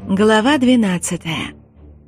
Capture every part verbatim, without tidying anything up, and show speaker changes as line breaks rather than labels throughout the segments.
Глава двенадцатая.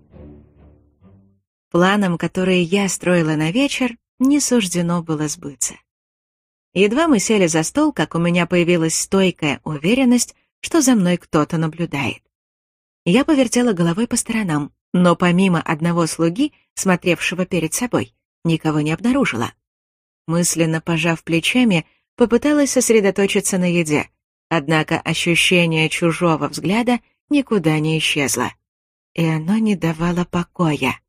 Планам, которые я строила на вечер, не суждено было сбыться. Едва мы сели за стол, как у меня появилась стойкая уверенность, что за мной кто-то наблюдает. Я повертела головой по сторонам, но помимо одного слуги, смотревшего перед собой, никого не обнаружила. Мысленно пожав плечами, попыталась сосредоточиться на еде, однако ощущение чужого взгляда никуда не исчезло, и оно не давало покоя.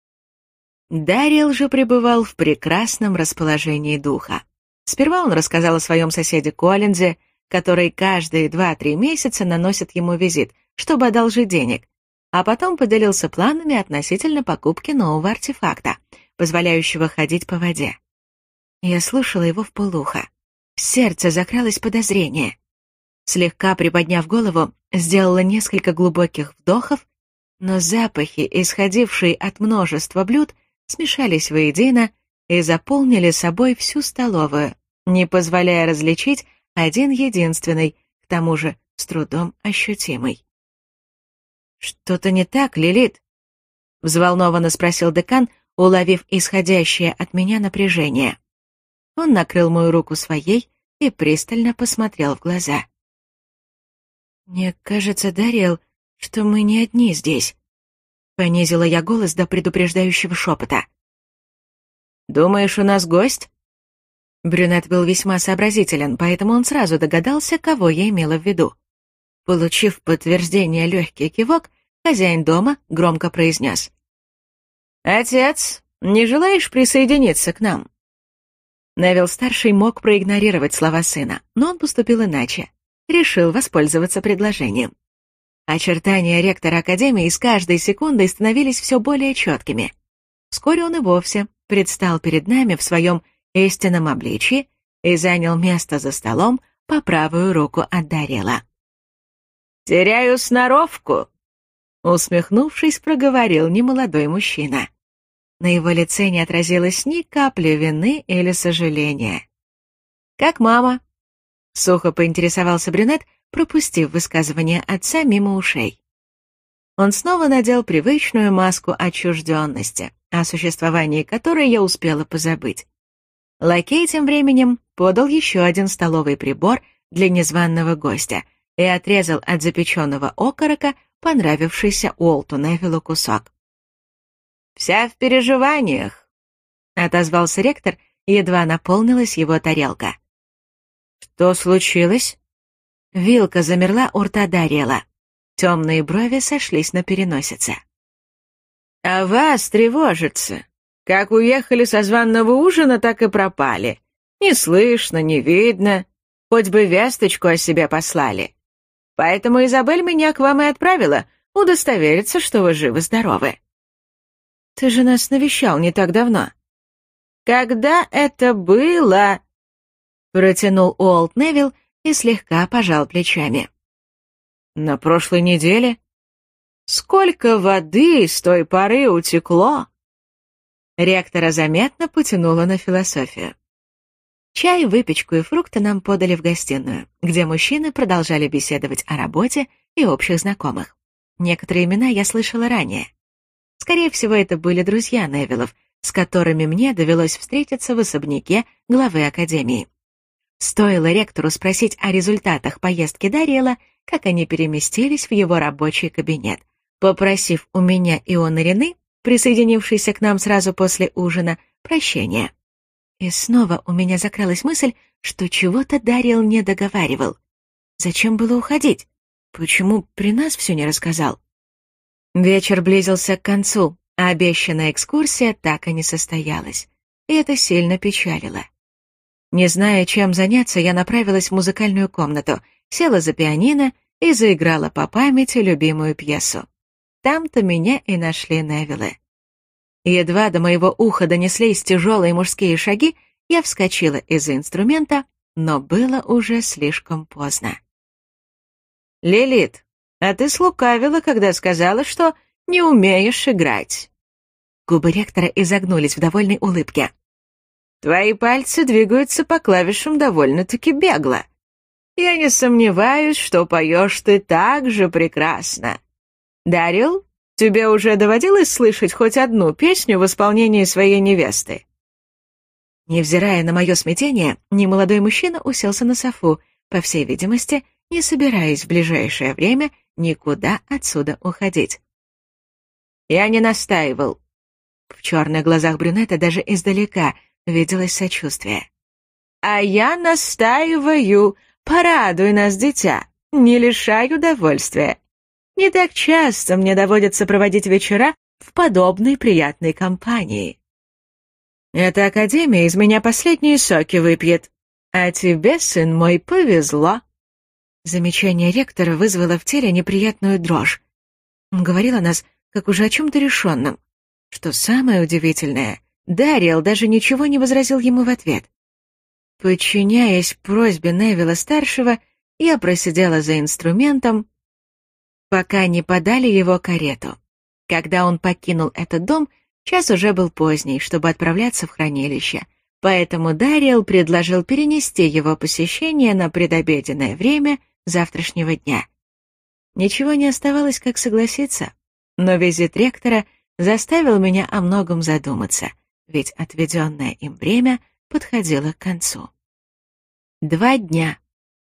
Дариэл же пребывал в прекрасном расположении духа. Сперва он рассказал о своем соседе Коллинзе, который каждые два-три месяца наносит ему визит, чтобы одолжить денег, а потом поделился планами относительно покупки нового артефакта, позволяющего ходить по воде. Я слушала его вполуха. В сердце закралось подозрение. Слегка приподняв голову, сделала несколько глубоких вдохов, но запахи, исходившие от множества блюд, смешались воедино и заполнили собой всю столовую, не позволяя различить один единственный, к тому же с трудом ощутимый. «Что-то не так, Лилит?» — взволнованно спросил декан, уловив исходящее от меня напряжение. Он накрыл мою руку своей и пристально посмотрел в глаза. «Мне кажется, Дариэл, что мы не одни здесь», — понизила я голос до предупреждающего шепота. «Думаешь, у нас гость?» Брюнет был весьма сообразителен, поэтому он сразу догадался, кого я имела в виду. Получив подтверждение легкий кивок, хозяин дома громко произнес: «Отец, не желаешь присоединиться к нам?» Невилл-старший мог проигнорировать слова сына, но он поступил иначе. Решил воспользоваться предложением. Очертания ректора Академии с каждой секундой становились все более четкими. Вскоре он и вовсе предстал перед нами в своем истинном обличии и занял место за столом по правую руку от Дариэла. «Теряю сноровку», — усмехнувшись, проговорил немолодой мужчина. На его лице не отразилось ни капли вины или сожаления. «Как мама?» — сухо поинтересовался брюнет, пропустив высказывание отца мимо ушей. Он снова надел привычную маску отчужденности, о существовании которой я успела позабыть. Лакей тем временем подал еще один столовый прибор для незваного гостя и отрезал от запеченного окорока понравившийся Уолту Невиллу кусок. «Вся в переживаниях», — отозвался ректор, едва наполнилась его тарелка. «Что случилось?» Вилка замерла у рта Дариэла. Темные брови сошлись на переносице. «А вас тревожится. Как уехали со званого ужина, так и пропали. Не слышно, не видно. Хоть бы весточку о себе послали. Поэтому Изабель меня к вам и отправила, удостовериться, что вы живы-здоровы». «Ты же нас навещал не так давно». «Когда это было?» Протянул Уолт Невилл и слегка пожал плечами. «На прошлой неделе?» «Сколько воды с той поры утекло!» Ректора заметно потянуло на философию. Чай, выпечку и фрукты нам подали в гостиную, где мужчины продолжали беседовать о работе и общих знакомых. Некоторые имена я слышала ранее. Скорее всего, это были друзья Невиллов, с которыми мне довелось встретиться в особняке главы Академии. Стоило ректору спросить о результатах поездки Дариэла, как они переместились в его рабочий кабинет, попросив у меня и у Нарины, присоединившейся к нам сразу после ужина, прощения. И снова у меня закралась мысль, что чего-то Дариэл не договаривал. Зачем было уходить? Почему при нас все не рассказал? Вечер близился к концу, а обещанная экскурсия так и не состоялась, и это сильно печалило. Не зная, чем заняться, я направилась в музыкальную комнату, села за пианино и заиграла по памяти любимую пьесу. Там-то меня и нашли Невиллы. Едва до моего уха донеслись тяжелые мужские шаги, я вскочила из-за инструмента, но было уже слишком поздно. «Лилит, а ты слукавила, когда сказала, что не умеешь играть». Губы ректора изогнулись в довольной улыбке. «Твои пальцы двигаются по клавишам довольно-таки бегло. Я не сомневаюсь, что поешь ты так же прекрасно. «Дарил, тебе уже доводилось слышать хоть одну песню в исполнении своей невесты?» Невзирая на мое смятение, немолодой мужчина уселся на софу, по всей видимости, не собираясь в ближайшее время никуда отсюда уходить. Я не настаивал. В черных глазах брюнета даже издалека виделось сочувствие. «А я настаиваю. Порадуй нас, дитя. Не лишай удовольствия. Не так часто мне доводится проводить вечера в подобной приятной компании. Эта академия из меня последние соки выпьет. А тебе, сын мой, повезло». Замечание ректора вызвало в теле неприятную дрожь. Он говорил о нас, как уже о чем-то решенном. Что самое удивительное, Дариэл даже ничего не возразил ему в ответ. Подчиняясь просьбе Невилла-старшего, я просидела за инструментом, пока не подали его карету. Когда он покинул этот дом, час уже был поздний, чтобы отправляться в хранилище, поэтому Дариэл предложил перенести его посещение на предобеденное время завтрашнего дня. Ничего не оставалось, как согласиться, но визит ректора заставил меня о многом задуматься, ведь отведенное им время подходило к концу. Два дня.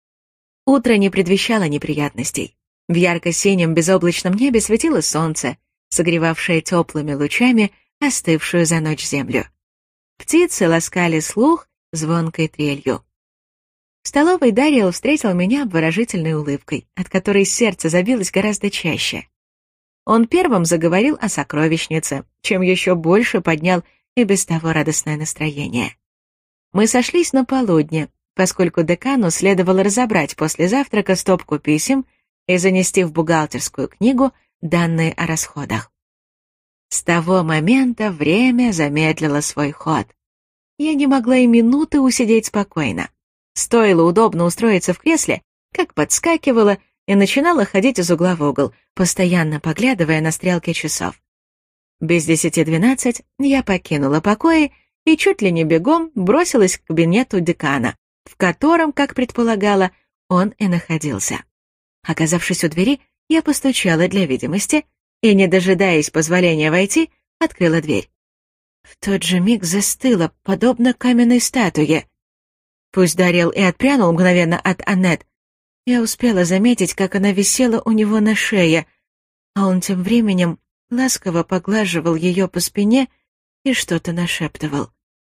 Утро не предвещало неприятностей. В ярко-синем безоблачном небе светило солнце, согревавшее теплыми лучами остывшую за ночь землю. Птицы ласкали слух звонкой трелью. В столовой Дариэл встретил меня обворожительной улыбкой, от которой сердце забилось гораздо чаще. Он первым заговорил о сокровищнице, чем еще больше поднял и без того радостное настроение. Мы сошлись на полудне, поскольку декану следовало разобрать после завтрака стопку писем и занести в бухгалтерскую книгу данные о расходах. С того момента время замедлило свой ход. Я не могла и минуты усидеть спокойно. Стоило удобно устроиться в кресле, как подскакивала и начинала ходить из угла в угол, постоянно поглядывая на стрелки часов. Без десяти двенадцать я покинула покои и чуть ли не бегом бросилась к кабинету декана, в котором, как предполагала, он и находился. Оказавшись у двери, я постучала для видимости и, не дожидаясь позволения войти, открыла дверь. В тот же миг застыла, подобно каменной статуе. Пусть Дариэл и отпрянул мгновенно от Аннет, я успела заметить, как она висела у него на шее, а он тем временем ласково поглаживал ее по спине и что-то нашептывал.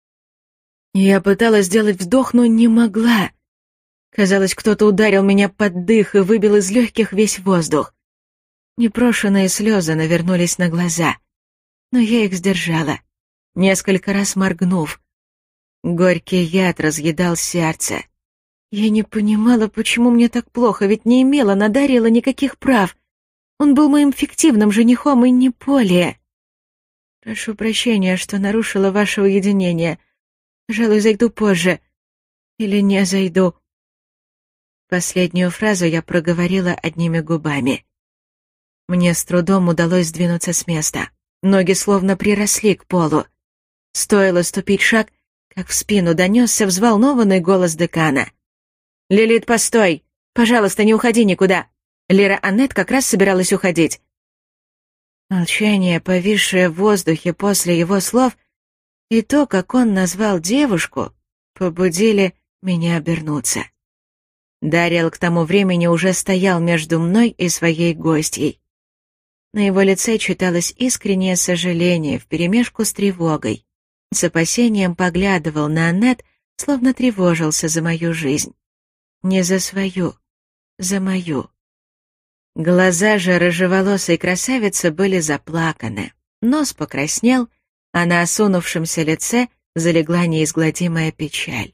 Я пыталась сделать вдох, но не могла. Казалось, кто-то ударил меня под дых и выбил из легких весь воздух. Непрошенные слезы навернулись на глаза, но я их сдержала, несколько раз моргнув. Горький яд разъедал сердце. Я не понимала, почему мне так плохо, ведь не имела на Дариэла никаких прав. Он был моим фиктивным женихом и не более. Прошу прощения, что нарушила ваше уединение. Пожалуй, зайду позже. Или не зайду. Последнюю фразу я проговорила одними губами. Мне с трудом удалось сдвинуться с места. Ноги словно приросли к полу. Стоило ступить шаг, как в спину донесся взволнованный голос декана. «Лилит, постой! Пожалуйста, не уходи никуда! Лира Аннет как раз собиралась уходить». Молчание, повисшее в воздухе после его слов, и то, как он назвал девушку, побудили меня обернуться. Дариэл к тому времени уже стоял между мной и своей гостьей. На его лице читалось искреннее сожаление вперемешку с тревогой. С опасением поглядывал на Аннет, словно тревожился за мою жизнь. Не за свою, за мою. Глаза же рыжеволосой красавицы были заплаканы, нос покраснел, а на осунувшемся лице залегла неизгладимая печаль.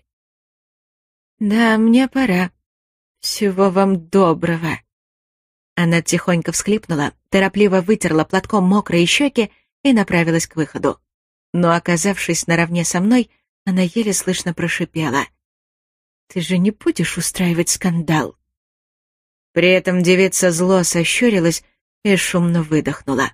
«Да, мне пора. Всего вам доброго». Она тихонько всхлипнула, торопливо вытерла платком мокрые щеки и направилась к выходу. Но, оказавшись наравне со мной, она еле слышно прошипела: «Ты же не будешь устраивать скандал?» При этом девица зло сощурилась и шумно выдохнула.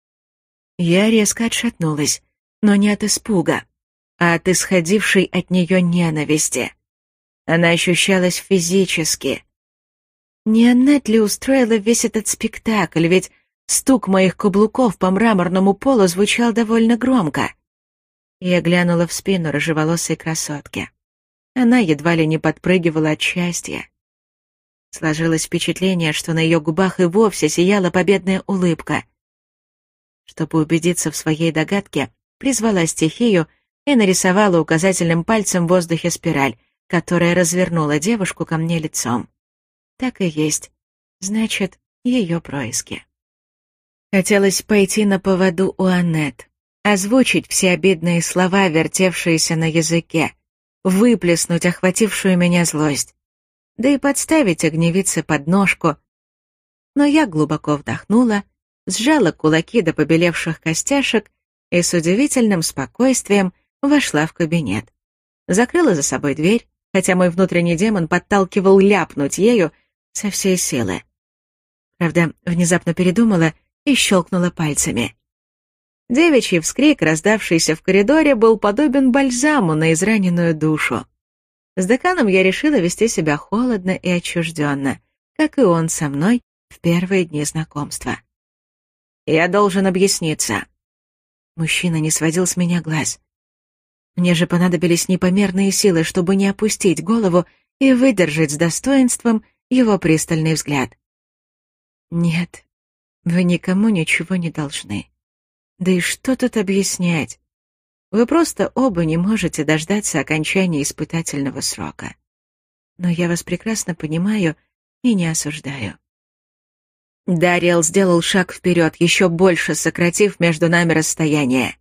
Я резко отшатнулась, но не от испуга, а от исходившей от нее ненависти. Она ощущалась физически. Не Аннет ли устроила весь этот спектакль, ведь Стук моих каблуков по мраморному полу звучал довольно громко. Я глянула в спину рыжеволосой красотки. Она едва ли не подпрыгивала от счастья. Сложилось впечатление, что на ее губах и вовсе сияла победная улыбка. Чтобы убедиться в своей догадке, призвала стихию и нарисовала указательным пальцем в воздухе спираль, которая развернула девушку ко мне лицом. Так и есть. Значит, ее происки. Хотелось пойти на поводу у Аннет, озвучить все обидные слова, вертевшиеся на языке, выплеснуть охватившую меня злость, да и подставить огневице под ножку. Но я глубоко вдохнула, сжала кулаки до побелевших костяшек и с удивительным спокойствием вошла в кабинет. Закрыла за собой дверь, хотя мой внутренний демон подталкивал ляпнуть ею со всей силы. Правда, внезапно передумала и щелкнула пальцами. Девичий вскрик, раздавшийся в коридоре, был подобен бальзаму на израненную душу. С деканом я решила вести себя холодно и отчужденно, как и он со мной в первые дни знакомства. «Я должен объясниться». Мужчина не сводил с меня глаз. Мне же понадобились непомерные силы, чтобы не опустить голову и выдержать с достоинством его пристальный взгляд. «Нет, вы никому ничего не должны. Да и что тут объяснять? Вы просто оба не можете дождаться окончания испытательного срока. Но я вас прекрасно понимаю и не осуждаю». Дариэл сделал шаг вперед, еще больше сократив между нами расстояние.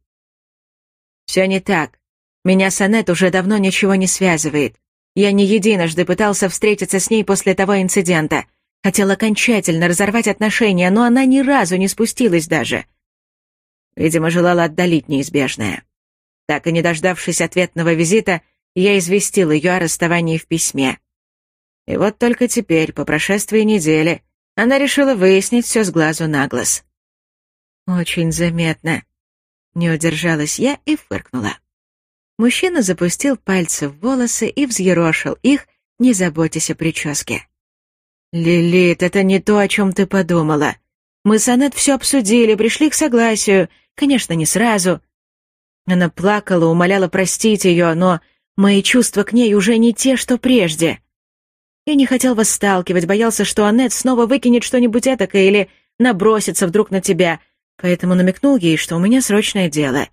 «Все не так. Меня с Аннет уже давно ничего не связывает. Я не единожды пытался встретиться с ней после того инцидента. Хотел окончательно разорвать отношения, но она ни разу не спустилась даже. Видимо, желала отдалить неизбежное. Так и не дождавшись ответного визита, я известил ее о расставании в письме. И вот только теперь, по прошествии недели, она решила выяснить все с глазу на глаз. Очень заметно. Не удержалась я и фыркнула. Мужчина запустил пальцы в волосы и взъерошил их, не заботясь о прическе. «Лилит, это не то, о чем ты подумала. Мы с Аннет все обсудили, пришли к согласию. Конечно, не сразу». Она плакала, умоляла простить ее, но мои чувства к ней уже не те, что прежде. Я не хотел вас сталкивать, боялся, что Аннет снова выкинет что-нибудь этакое или набросится вдруг на тебя, поэтому намекнул ей, что у меня срочное дело.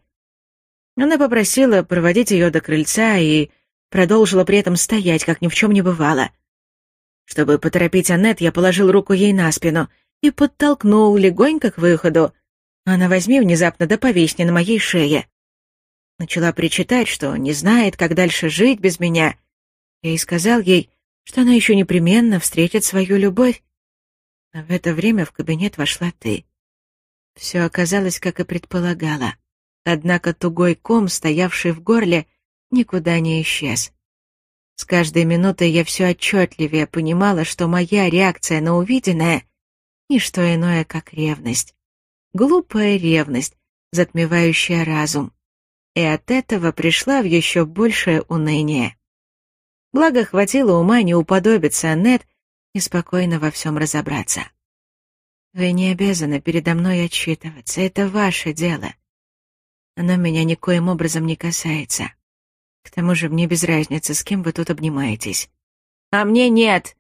Она попросила проводить ее до крыльца и продолжила при этом стоять, как ни в чем не бывало. Чтобы поторопить Аннет, я положил руку ей на спину и подтолкнул легонько к выходу. Она возьми внезапно да повисни на моей шее. Начала причитать, что не знает, как дальше жить без меня. Я и сказал ей, что она еще непременно встретит свою любовь. А в это время в кабинет вошла ты. Все оказалось, как и предполагала. Однако тугой ком, стоявший в горле, никуда не исчез. С каждой минутой я все отчетливее понимала, что моя реакция на увиденное — не что иное, как ревность. Глупая ревность, затмевающая разум. И от этого пришла в еще большее уныние. Благо, хватило ума не уподобиться Аннет и спокойно во всем разобраться. Вы не обязаны передо мной отчитываться, это ваше дело. Оно меня никоим образом не касается. К тому же мне без разницы, с кем вы тут обнимаетесь. А мне нет.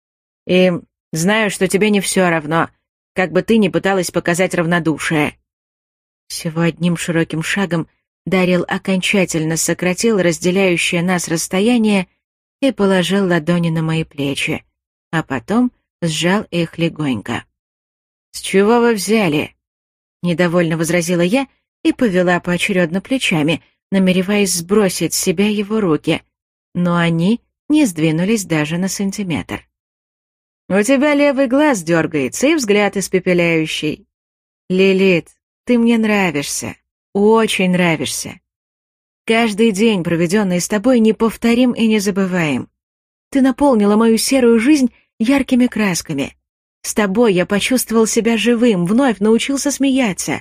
И знаю, что тебе не все равно, как бы ты ни пыталась показать равнодушие. Всего одним широким шагом Дариэл окончательно сократил разделяющее нас расстояние и положил ладони на мои плечи, а потом сжал их легонько. «С чего вы взяли?» — недовольно возразила я и повела поочередно плечами, намереваясь сбросить с себя его руки, но они не сдвинулись даже на сантиметр. «У тебя левый глаз дергается и взгляд испепеляющий. Лилит, ты мне нравишься, очень нравишься. Каждый день, проведенный с тобой, неповторим и незабываем. Ты наполнила мою серую жизнь яркими красками. С тобой я почувствовал себя живым, вновь научился смеяться.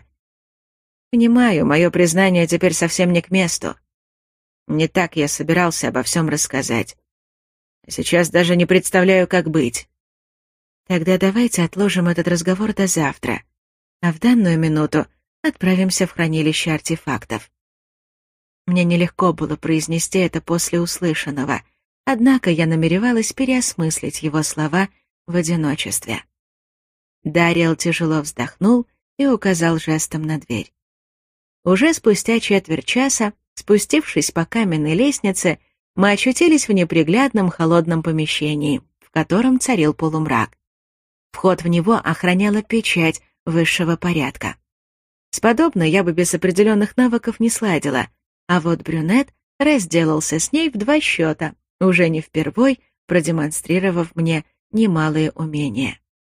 Понимаю, мое признание теперь совсем не к месту. Не так я собирался обо всем рассказать. Сейчас даже не представляю, как быть. Тогда давайте отложим этот разговор до завтра. а в данную минуту отправимся в хранилище артефактов. Мне нелегко было произнести это после услышанного, однако я намеревалась переосмыслить его слова в одиночестве. Дариэл тяжело вздохнул и указал жестом на дверь. Уже спустя четверть часа, спустившись по каменной лестнице, мы очутились в неприглядном холодном помещении, в котором царил полумрак. Вход в него охраняла печать высшего порядка. С подобной я бы без определенных навыков не сладила, а вот брюнет разделался с ней в два счета, уже не впервой продемонстрировав мне немалые умения.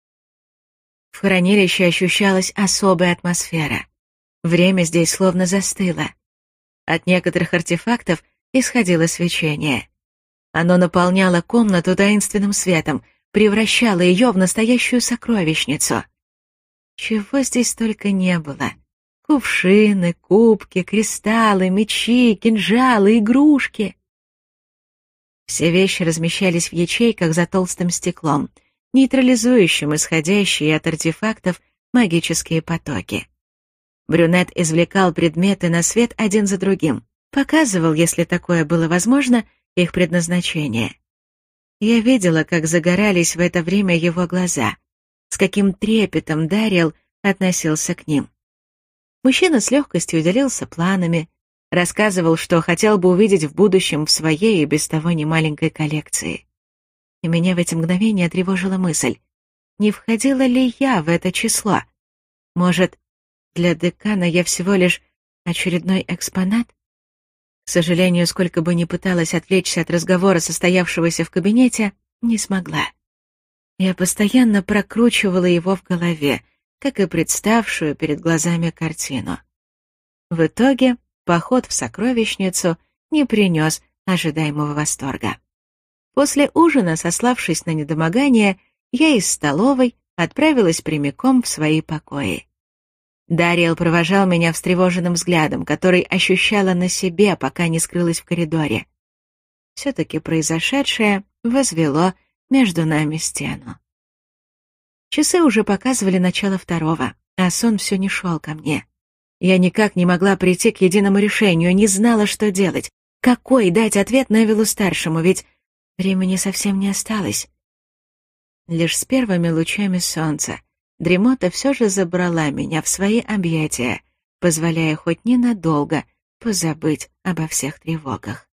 В хранилище ощущалась особая атмосфера. Время здесь словно застыло. От некоторых артефактов исходило свечение. Оно наполняло комнату таинственным светом, превращало ее в настоящую сокровищницу. Чего здесь только не было. Кувшины, кубки, кристаллы, мечи, кинжалы, игрушки. Все вещи размещались в ячейках за толстым стеклом, нейтрализующим исходящие от артефактов магические потоки. Брюнет извлекал предметы на свет один за другим, показывал, если такое было возможно, их предназначение. Я видела, как загорались в это время его глаза, с каким трепетом Дариэл относился к ним. Мужчина с легкостью делился планами, рассказывал, что хотел бы увидеть в будущем в своей и без того немаленькой коллекции. И меня в эти мгновения тревожила мысль, не входила ли я в это число? Может, для декана я всего лишь очередной экспонат? К сожалению, сколько бы ни пыталась отвлечься от разговора, состоявшегося в кабинете, не смогла. Я постоянно прокручивала его в голове, как и представшую перед глазами картину. В итоге поход в сокровищницу не принес ожидаемого восторга. После ужина, сославшись на недомогание, я из столовой отправилась прямиком в свои покои. Дариэл провожал меня встревоженным взглядом, который ощущала на себе, пока не скрылась в коридоре. Все-таки произошедшее возвело между нами стену. Часы уже показывали начало второго, а сон все не шел ко мне. Я никак не могла прийти к единому решению, не знала, что делать. Какой дать ответ Невилу-старшему, ведь времени совсем не осталось. Лишь с первыми лучами солнца дремота все же забрала меня в свои объятия, позволяя хоть ненадолго позабыть обо всех тревогах.